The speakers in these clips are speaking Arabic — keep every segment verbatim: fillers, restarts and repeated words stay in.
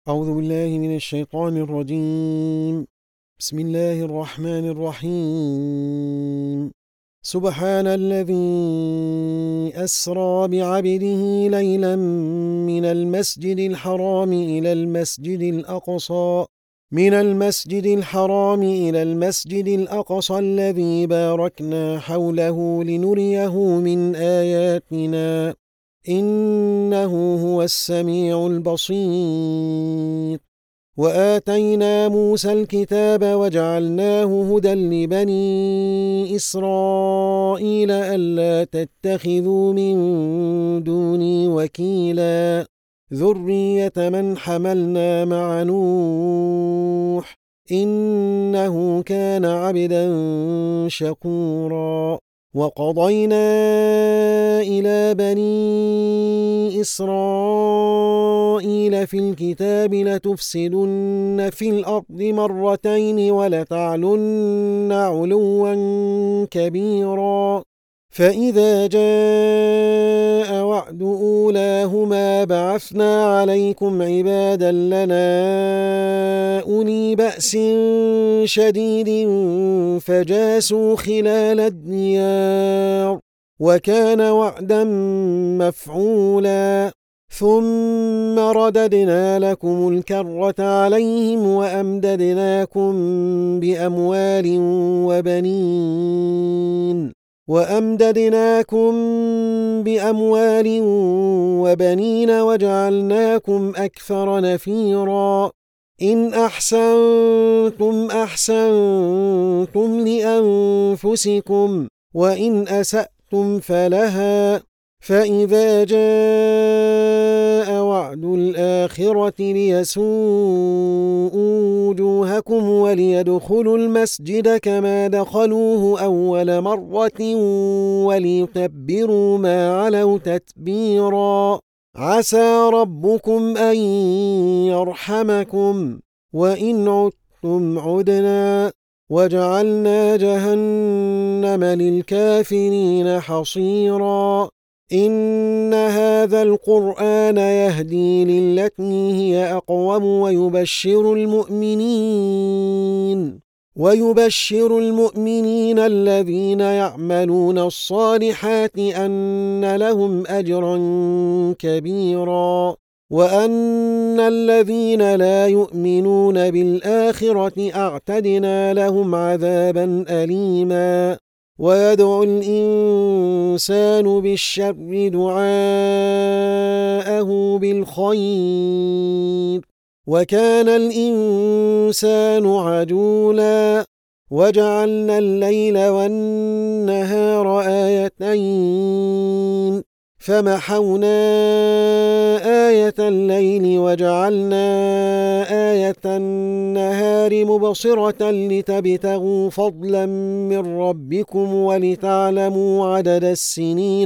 أعوذ بالله من الشيطان الرجيم. بسم الله الرحمن الرحيم. سبحان الذي أسرى بعبده ليلا من المسجد الحرام إلى المسجد الأقصى من المسجد الحرام إلى المسجد الأقصى الذي باركنا حوله لنريه من آياتنا إنه هو السميع البصير. وآتينا موسى الكتاب وجعلناه هدى لبني إسرائيل ألا تتخذوا من دوني وكيلا ذرية من حملنا مع نوح إنه كان عبدا شكورا. وقضينا إلى بني إسرائيل في الكتاب لتفسدن في الأرض مرتين ولتعلن علوا كبيرا فإذا جاء وعد أولاهما بعثنا عليكم عبادا لنا أولي بأس شديد فجاسوا خلال الديار وكان وعدا مفعولا. ثم رددنا لكم الكرة عليهم وأمددناكم بأموال وبنين وأمددناكم بأموال وبنين وجعلناكم أكثر نفيرا. إن أحسنتم أحسنتم لأنفسكم وإن أسأتم فلها فإذا جاء وعد الآخرة ليسوءوا وجوهكم وليدخلوا المسجد كما دخلوه أول مرة وليتبروا ما علوا تتبيرا. عسى ربكم أن يرحمكم وإن عدتم عدنا وجعلنا جهنم للكافرين حصيرا. إن هذا القرآن يهدي للتي هي أقوم ويبشر المؤمنين ويبشر المؤمنين الذين يعملون الصالحات أن لهم أجرا كبيرا وأن الذين لا يؤمنون بالآخرة أعتدنا لهم عذابا أليما. ويدعو الإنسان بالشر دعاءه بالخير وكان الإنسان عجولا. وجعلنا الليل والنهار آيتين فمحونا آية الليل وجعلنا آية النهار مبصرة لتبتغوا فضلا من ربكم ولتعلموا عدد السنين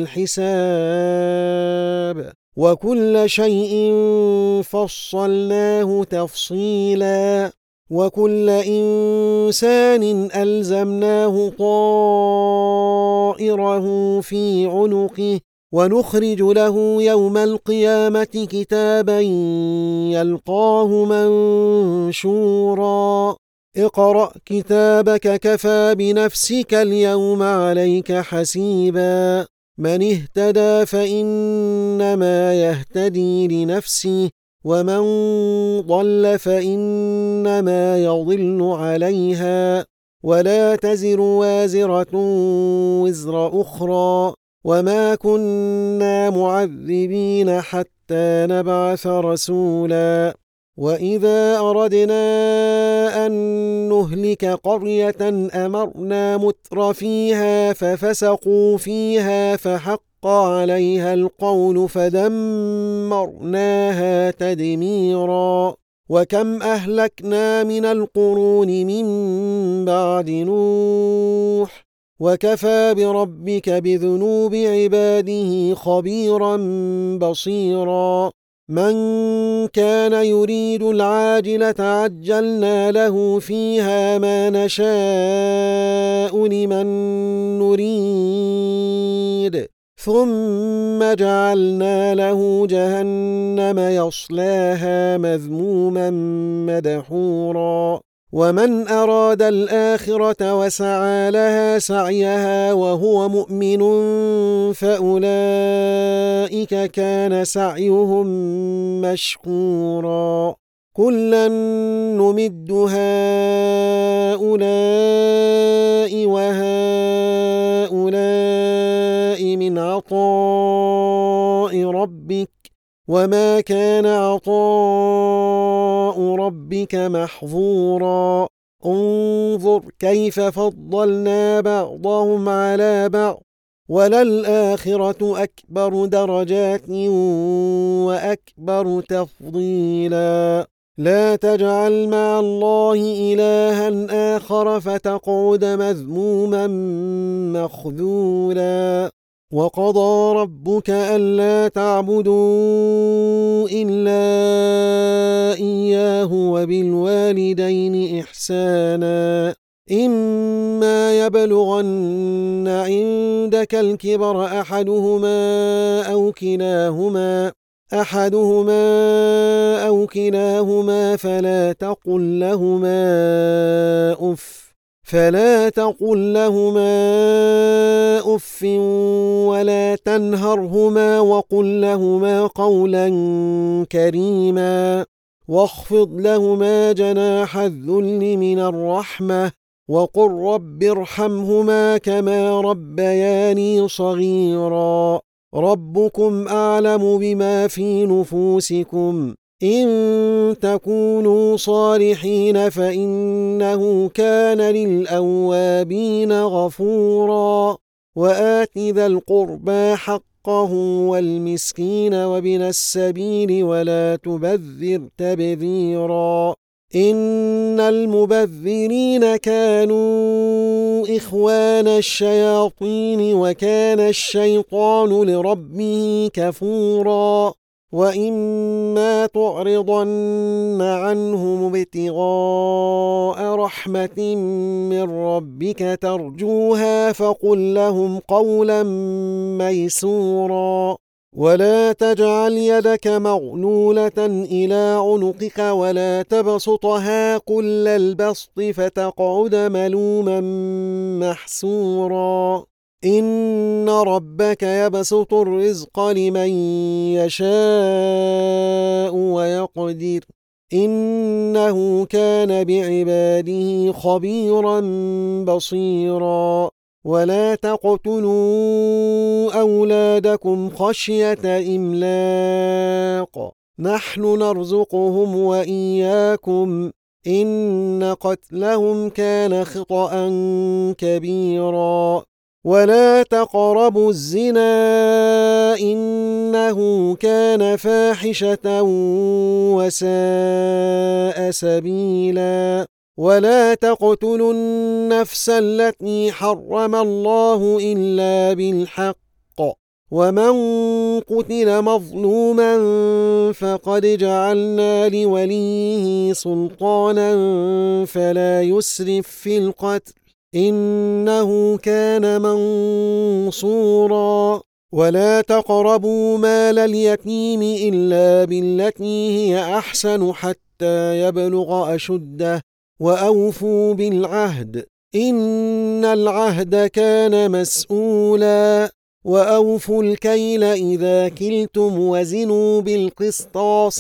والحساب وكل شيء فصلناه تفصيلا. وكل إنسان ألزمناه طائره في عنقه ونخرج له يوم القيامة كتابا يلقاه منشورا. اقرأ كتابك كفى بنفسك اليوم عليك حسيبا. من اهتدى فإنما يهتدي لنفسه ومن ضل فإنما يضل عليها ولا تزر وازرة وزر أخرى وما كنا معذبين حتى نبعث رسولا. وإذا أردنا أن نهلك قرية أمرنا متر فيها ففسقوا فيها فحق عليها القول فدمرناها تدميرا. وكم أهلكنا من القرون من بعد نوح وكفى بربك بذنوب عباده خبيرا بصيرا. من كان يريد العاجلة عجلنا له فيها ما نشاء لمن نريد ثم جعلنا له جهنم يصلاها مذموما مدحورا ومن أراد الآخرة وسعى لها سعيها وهو مؤمن فأولئك كان سعيهم مشكورا كلا نمد هؤلاء وهؤلاء من عطاء ربك وما كان عطاء ربك محظورا انظر كيف فضلنا بعضهم على بعض وللآخرة أكبر درجات وأكبر تفضيلا لا تجعل مع الله إلها آخر فتقعد مذموما مخذولا وقضى ربك ألا تعبدوا إلا إياه وبالوالدين إحسانا إما يبلغن عندك الكبر أحدهما أو كلاهما أحدهما أو كلاهما فلا تقل لهما أف فلا تقل لهما أف ولا تنهرهما وقل لهما قولا كريما واخفض لهما جناح الذل من الرحمة وقل رب ارحمهما كما ربياني صغيرا ربكم أعلم بما في نفوسكم إن تكونوا صالحين فإنه كان للأوابين غفورا وآت ذا القربى حقه والمسكين وابن السبيل ولا تبذر تبذيرا إن المبذرين كانوا إخوان الشياطين وكان الشيطان لربه كفورا وإما تعرضن عنهم ابتغاء رحمة من ربك ترجوها فقل لهم قولا ميسورا ولا تجعل يدك مغلولة إلى عنقك ولا تبسطها كل البسط فتقعد ملوما محسورا إن ربك يبسط الرزق لمن يشاء ويقدر إنه كان بعباده خبيرا بصيرا ولا تقتلوا أولادكم خشية إملاق نحن نرزقهم وإياكم إن قتلهم كان خطأ كبيرا ولا تقربوا الزنا إنه كان فاحشة وساء سبيلا ولا تقتلوا النفس التي حرم الله إلا بالحق ومن قتل مظلوما فقد جعلنا لوليه سلطانا فلا يسرف في القتل إنه كان منصورا ولا تقربوا مال اليتيم إلا بالتي هي أحسن حتى يبلغ أشده وأوفوا بالعهد إن العهد كان مسؤولا وأوفوا الكيل إذا كلتم وزنوا بالقسطاس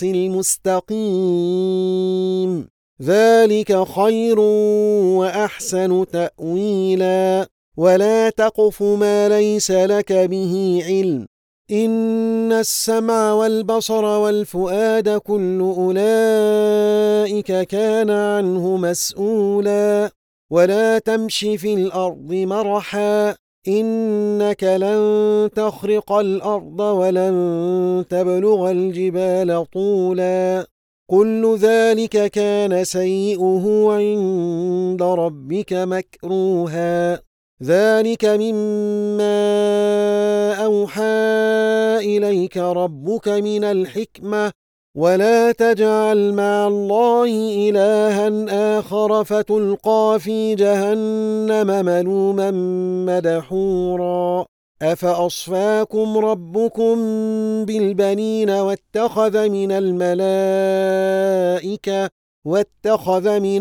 المستقيم ذلك خير وأحسن تأويلا ولا تقف ما ليس لك به علم إن السمع والبصر والفؤاد كل أولئك كان عنه مسؤولا ولا تمش في الأرض مرحا إنك لن تخرق الأرض ولن تبلغ الجبال طولا كل ذلك كان سيئه عند ربك مكروها ذلك مما أوحى إليك ربك من الحكمة ولا تجعل مع الله إلها آخر فتلقى في جهنم ملوما مدحورا أفأصفاكم ربكم بالبنين واتخذ من الملائكة واتخذ من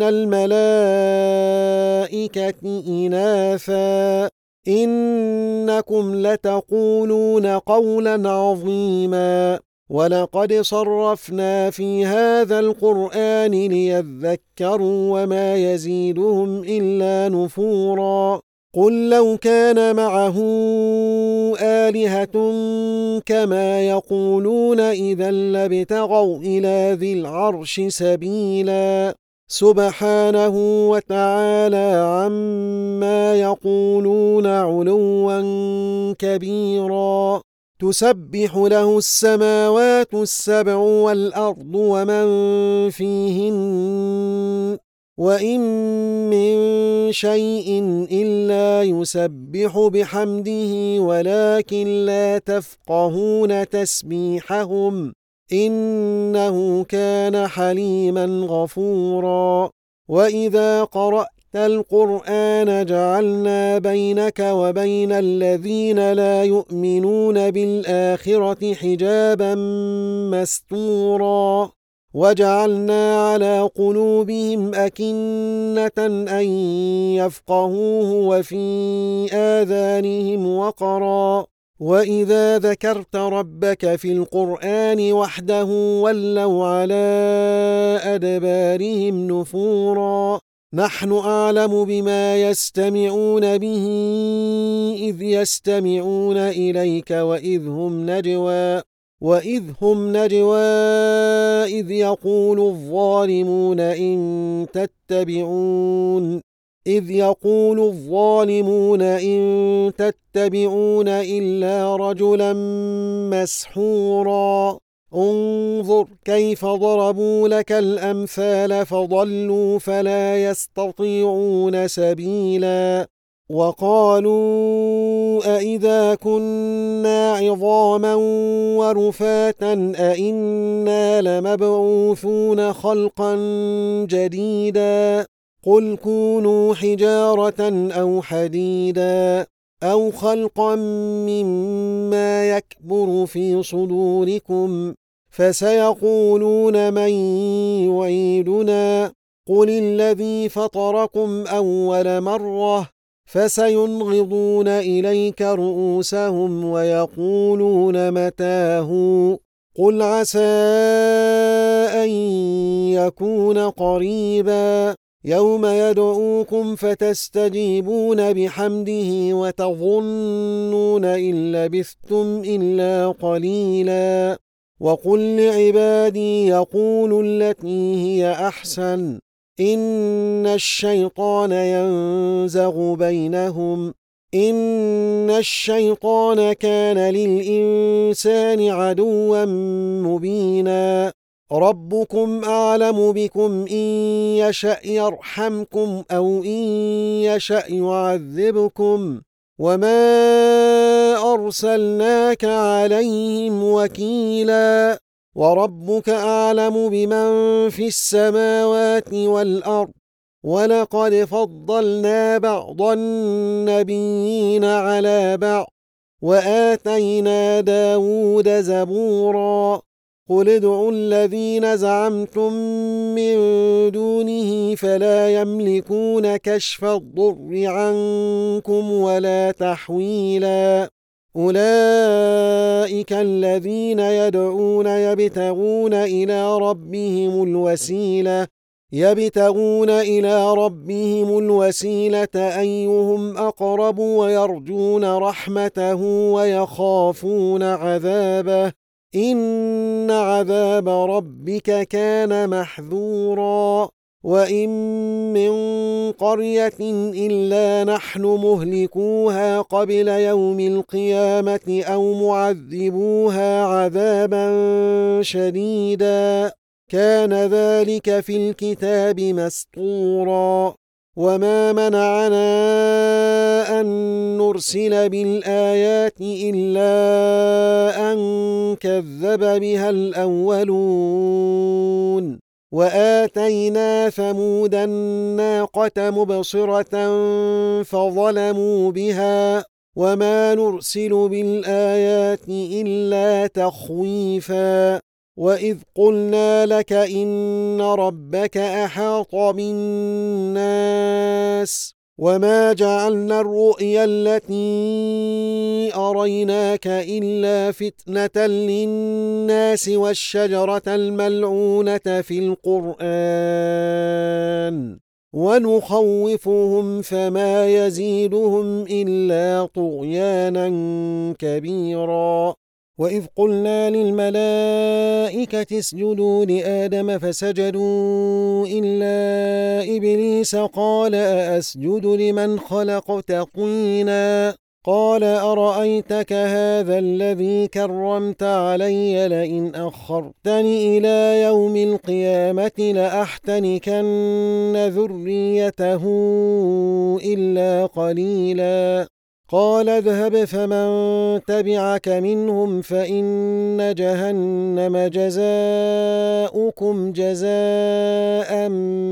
الملائكة إناثا إنكم لتقولون قولا عظيما ولقد صرفنا في هذا القرآن ليذكروا وما يزيدهم إلا نفورا قل لو كان معه آلهة كما يقولون إذا لابتغوا إلى ذي العرش سبيلا سبحانه وتعالى عما يقولون علوا كبيرا تسبح له السماوات السبع والأرض ومن فيهن وإن من شيء إلا يسبح بحمده ولكن لا تفقهون تسبيحهم إنه كان حليما غفورا وإذا قرأت القرآن جعلنا بينك وبين الذين لا يؤمنون بالآخرة حجابا مستورا وجعلنا على قلوبهم أكنة أن يفقهوه وفي آذانهم وقرا وإذا ذكرت ربك في القرآن وحده ولوا على أدبارهم نفورا نحن أعلم بما يستمعون به إذ يستمعون إليك وإذ هم نجوى وإذ هم نجوى إذ يقول الظالمون إن تتبعون إذ يقول الظالمون إن تتبعون إلا رجلا مسحورا انظر كيف ضربوا لك الأمثال فضلوا فلا يستطيعون سبيلا وقالوا أئذا كنا عظاما ورفاتا أئنا لمبعوثون خلقا جديدا قل كونوا حجارة أو حديدا أو خلقا مما يكبر في صدوركم فسيقولون من يعيدنا قل الذي فطركم أول مرة فسينغضون إليك رؤوسهم ويقولون متاه قل عسى أن يكون قريبا يوم يدعوكم فتستجيبون بحمده وتظنون إن لبثتم إلا قليلا وقل لعبادي يقولوا التي هي أحسن إن الشيطان ينزغ بينهم إن الشيطان كان للإنسان عدوا مبينا ربكم أعلم بكم إن يشأ يرحمكم أو إن يشأ يعذبكم وما أرسلناك عليهم وكيلا وربك أعلم بمن في السماوات والأرض ولقد فضلنا بعض النبيين على بعض وآتينا داود زبورا قل ادعوا الذين زعمتم من دونه فلا يملكون كشف الضر عنكم ولا تحويلا أولئك الذين يدعون يبتغون إلى ربهم الوسيلة يبتغون إلى ربهم الوسيلة أيهم أقرب ويرجون رحمته ويخافون عذابه إن عذاب ربك كان محذورا وإن من قرية إلا نحن مهلكوها قبل يوم القيامة أو معذبوها عذابا شديدا كان ذلك في الكتاب مسطورا وما منعنا أن نرسل بالآيات إلا أن كذب بها الأولون وآتينا ثمود الناقة مبصرة فظلموا بها وما نرسل بالآيات إلا تخويفا وإذ قلنا لك إن ربك أحاط بالناس وما جعلنا الرؤيا التي أريناك إلا فتنة للناس والشجرة الملعونة في القرآن ونخوفهم فما يزيدهم إلا طغيانا كبيرا وإذ قلنا للملائكة اسجدوا لآدم فسجدوا إلا إبليس قال أأسجد لمن خلقت طينا قال أرأيتك هذا الذي كرمت علي لئن أخرتني إلى يوم القيامة لأحتنكن ذريته إلا قليلا قال اذهب فمن تبعك منهم فإن جهنم جزاؤكم جزاء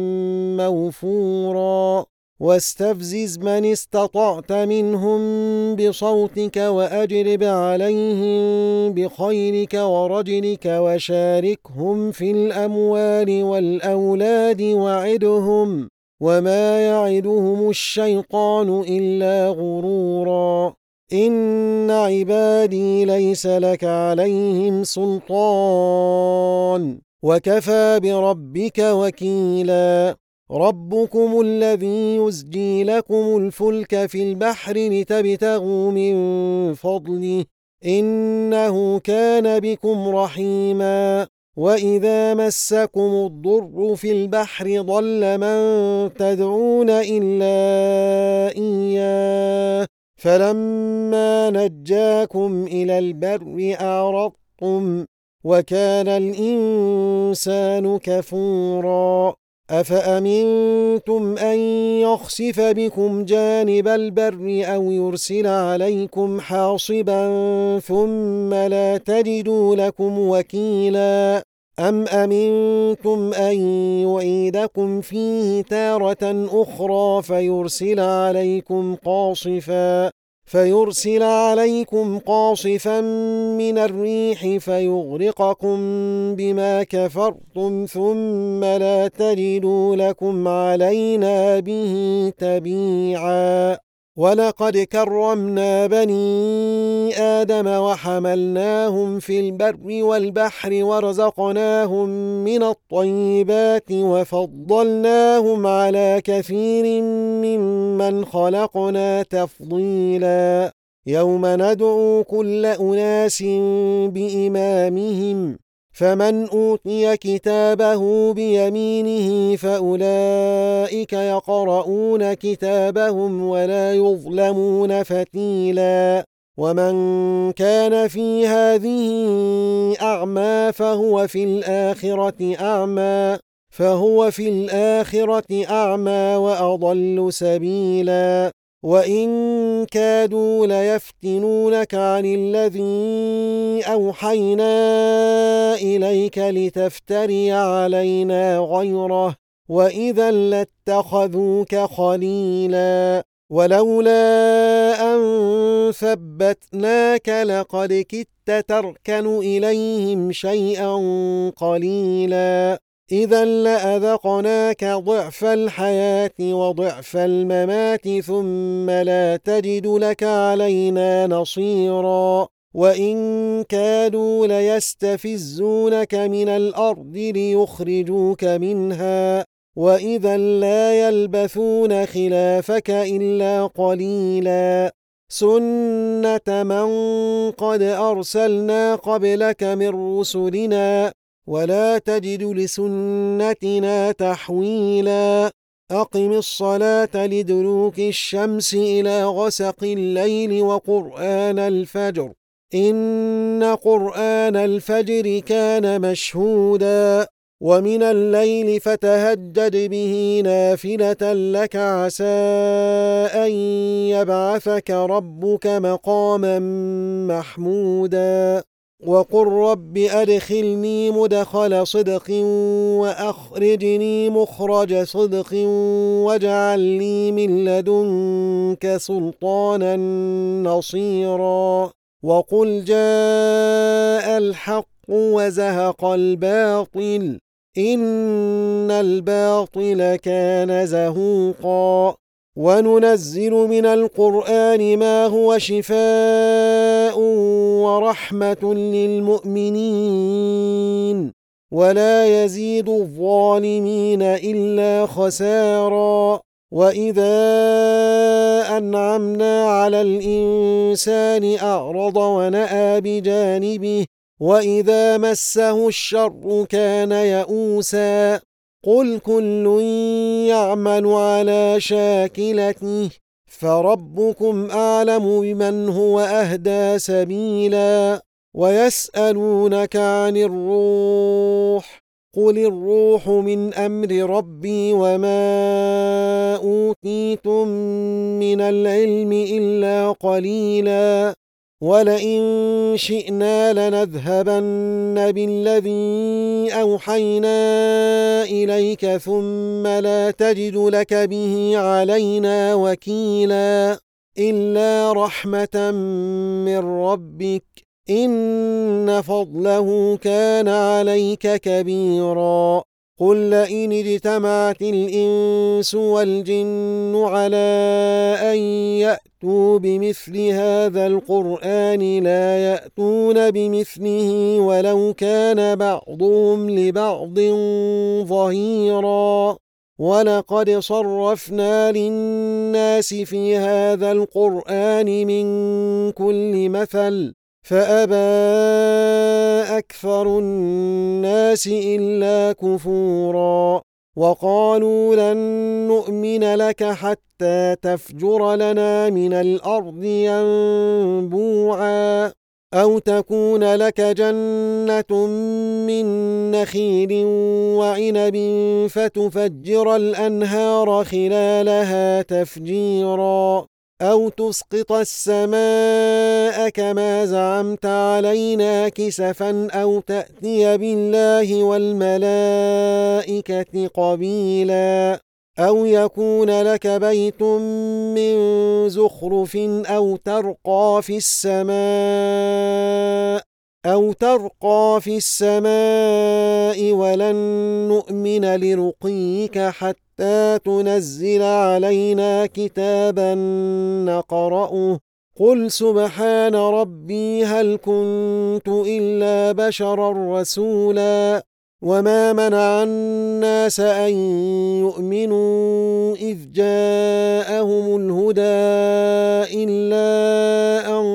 موفورا واستفزز من استطعت منهم بصوتك وأجلب عليهم بخيلك ورجلك وشاركهم في الأموال والأولاد وعدهم وما يعدهم الشيطان إلا غرورا إن عبادي ليس لك عليهم سلطان وكفى بربك وكيلا ربكم الذي يزجي لكم الفلك في البحر لتبتغوا من فضله إنه كان بكم رحيما وإذا مسكم الضر في البحر ضل من تدعون إلا إياه فلما نجاكم إلى البر أعرضتم وكان الإنسان كفورا أفأمنتم أن يخسف بكم جانب البر أو يرسل عليكم حاصبا ثم لا تجدوا لكم وكيلا أم أمنتم أن يعيدكم فيه تارة أخرى فيرسل عليكم قاصفا فيرسل عليكم قاصفا من الريح فيغرقكم بما كفرتم ثم لا تجدوا لكم علينا به تبيعا ولقد كرمنا بني آدم وحملناهم في البر والبحر ورزقناهم من الطيبات وفضلناهم على كثير ممن خلقنا تفضيلا يوم ندعو كل أناس بإمامهم فمن أوتي كتابه بيمينه فأولئك يقرؤون كتابهم ولا يظلمون فتيلا ومن كان في هذه أعمى فهو في الآخرة أعمى فهو في الآخرة أعمى وأضل سبيلا وإن كادوا ليفتنونك عن الذي أوحينا إليك لتفتري علينا غيره وإذا لاتخذوك خليلا ولولا أن ثبتناك لقد كدت تركن إليهم شيئا قليلا إذا لأذقناك ضعف الحياة وضعف الممات ثم لا تجد لك علينا نصيرا وإن كادوا ليستفزونك من الأرض ليخرجوك منها وإذا لا يلبثون خلافك إلا قليلا سنة من قد أرسلنا قبلك من رسلنا ولا تجد لسنتنا تحويلا أقم الصلاة لدلوك الشمس إلى غسق الليل وقرآن الفجر إن قرآن الفجر كان مشهودا ومن الليل فتهجد به نافلة لك عسى أن يبعثك ربك مقاما محمودا وقل رب أدخلني مدخل صدق وأخرجني مخرج صدق واجعل لي من لدنك سلطانا نصيرا وقل جاء الحق وزهق الباطل إن الباطل كان زهوقا وننزل من القرآن ما هو شفاء ورحمة للمؤمنين ولا يزيد الظالمين إلا خسارا وإذا أنعمنا على الإنسان أعرض ونأى بجانبه وإذا مسه الشر كان يئوسا قل كل يعمل على شاكلته فربكم أعلم بمن هو أهدى سبيلا ويسألونك عن الروح قل الروح من أمر ربي وما أوتيتم من العلم إلا قليلا ولئن شئنا لنذهبن بالذي أوحينا إليك ثم لا تجد لك به علينا وكيلا إلا رحمة من ربك إن فضله كان عليك كبيرا قل لئن اجتمعت الإنس والجن على أن يأتوا بمثل هذا القرآن لا يأتون بمثله ولو كان بعضهم لبعض ظهيرا ولقد صرفنا للناس في هذا القرآن من كل مثل فأبى أكثر الناس إلا كفورا وقالوا لن نؤمن لك حتى تفجر لنا من الأرض ينبوعا أو تكون لك جنة من نخيل وعنب فتفجر الأنهار خلالها تفجيرا أو تسقط السماء كما زعمت علينا كسفا أو تأتي بالله والملائكة قبيلا أو يكون لك بيت من زخرف أو ترقى في السماء أو ترقى في السماء ولن نؤمن لرقيك حتى تنزل علينا كتابا نقرأه قل سبحان ربي هل كنت إلا بشرا رسولا وما منع الناس أن يؤمنوا إذ جاءهم الهدى إلا أن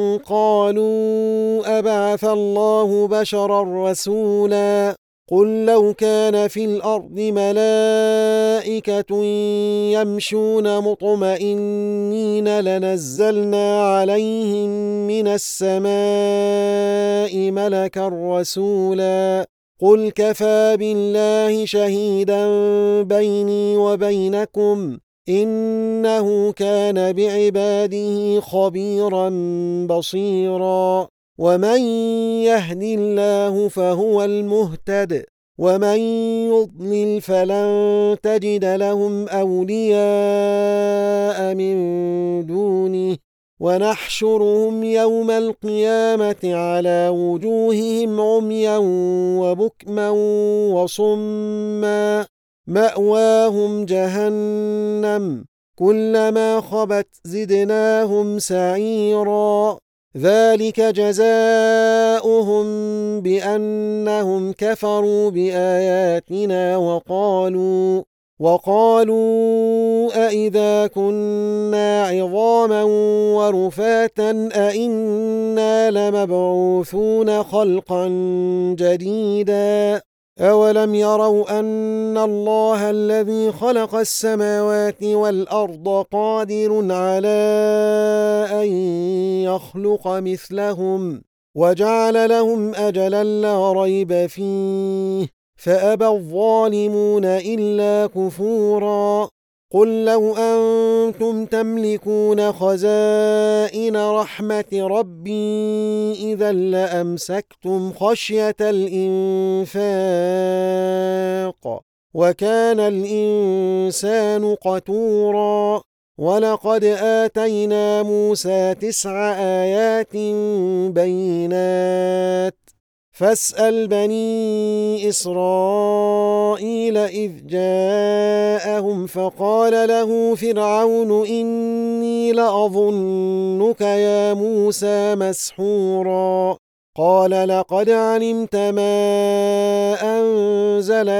قالوا أبعث الله بشرا رسولا قل لو كان في الأرض ملائكة يمشون مطمئنين لنزلنا عليهم من السماء ملكا رسولا قل كفى بالله شهيدا بيني وبينكم إنه كان بعباده خبيرا بصيرا ومن يهد الله فهو المهتد ومن يضلل فلن تجد لهم أولياء من دونه ونحشرهم يوم القيامة على وجوههم عميا وبكما وصما مأواهم جهنم كلما خبت زدناهم سعيرا ذلك جزاؤهم بأنهم كفروا بآياتنا وقالوا وقالوا أئذا كنا عظاما ورفاتا أئنا لمبعوثون خلقا جديدا أولم يروا أن الله الذي خلق السماوات والأرض قادر على أن يخلق مثلهم وجعل لهم أجلا لا ريب فيه فأبى الظالمون إلا كفورا قل لو أنتم تملكون خزائن رحمة ربي إذا لأمسكتم خشية الإنفاق وكان الإنسان قتورا ولقد آتينا موسى تسع آيات بينات فاسأل بني إسرائيل إذ جاءهم فقال له فرعون إني لأظنك يا موسى مسحورا قال لقد علمت ما أنزل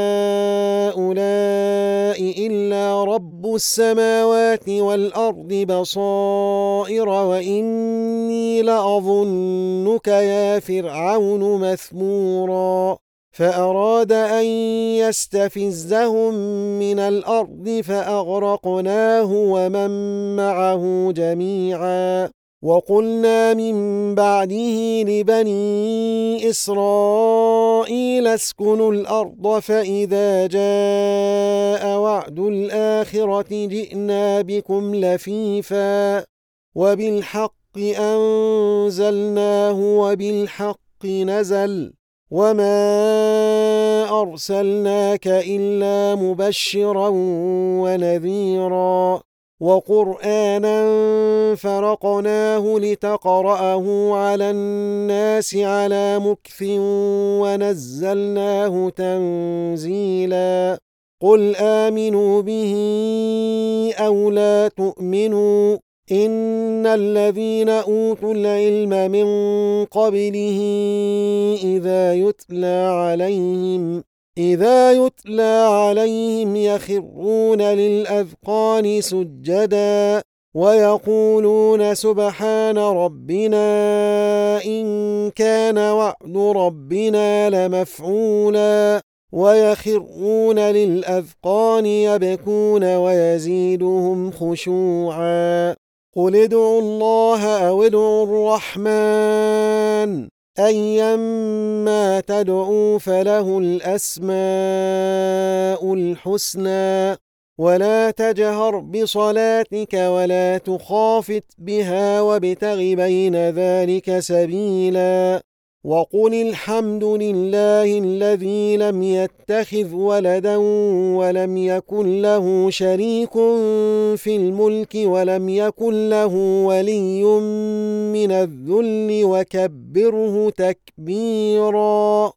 هؤلاء إلا رب السماوات والأرض بصائر وإني لأظنك يا فرعون مثبورا فأراد أن يستفزهم من الأرض فأغرقناه ومن معه جميعا وقلنا من بعده لبني إسرائيل اسكنوا الأرض فإذا جاء وعد الآخرة جئنا بكم لفيفا وبالحق أنزلناه وبالحق نزل وما أرسلناك إلا مبشرا ونذيرا وقرآنا فرقناه لتقرأه على الناس على مكث ونزلناه تنزيلا قل آمنوا به أو لا تؤمنوا إن الذين أوتوا العلم من قبله إذا يتلى عليهم إذا يتلى عليهم يخرون للأذقان سجدا ويقولون سبحان ربنا إن كان وعد ربنا لمفعولا ويخرون للأذقان يبكون ويزيدهم خشوعا قل ادعوا الله أو ادعوا الرحمن أيما تدعوا فله الأسماء الحسنى ولا تجهر بصلاتك ولا تخافت بها وابتغ بين ذلك سبيلا وقل الحمد لله الذي لم يتخذ ولدا ولم يكن له شريك في الملك ولم يكن له ولي من الذل وكبره تكبيرا.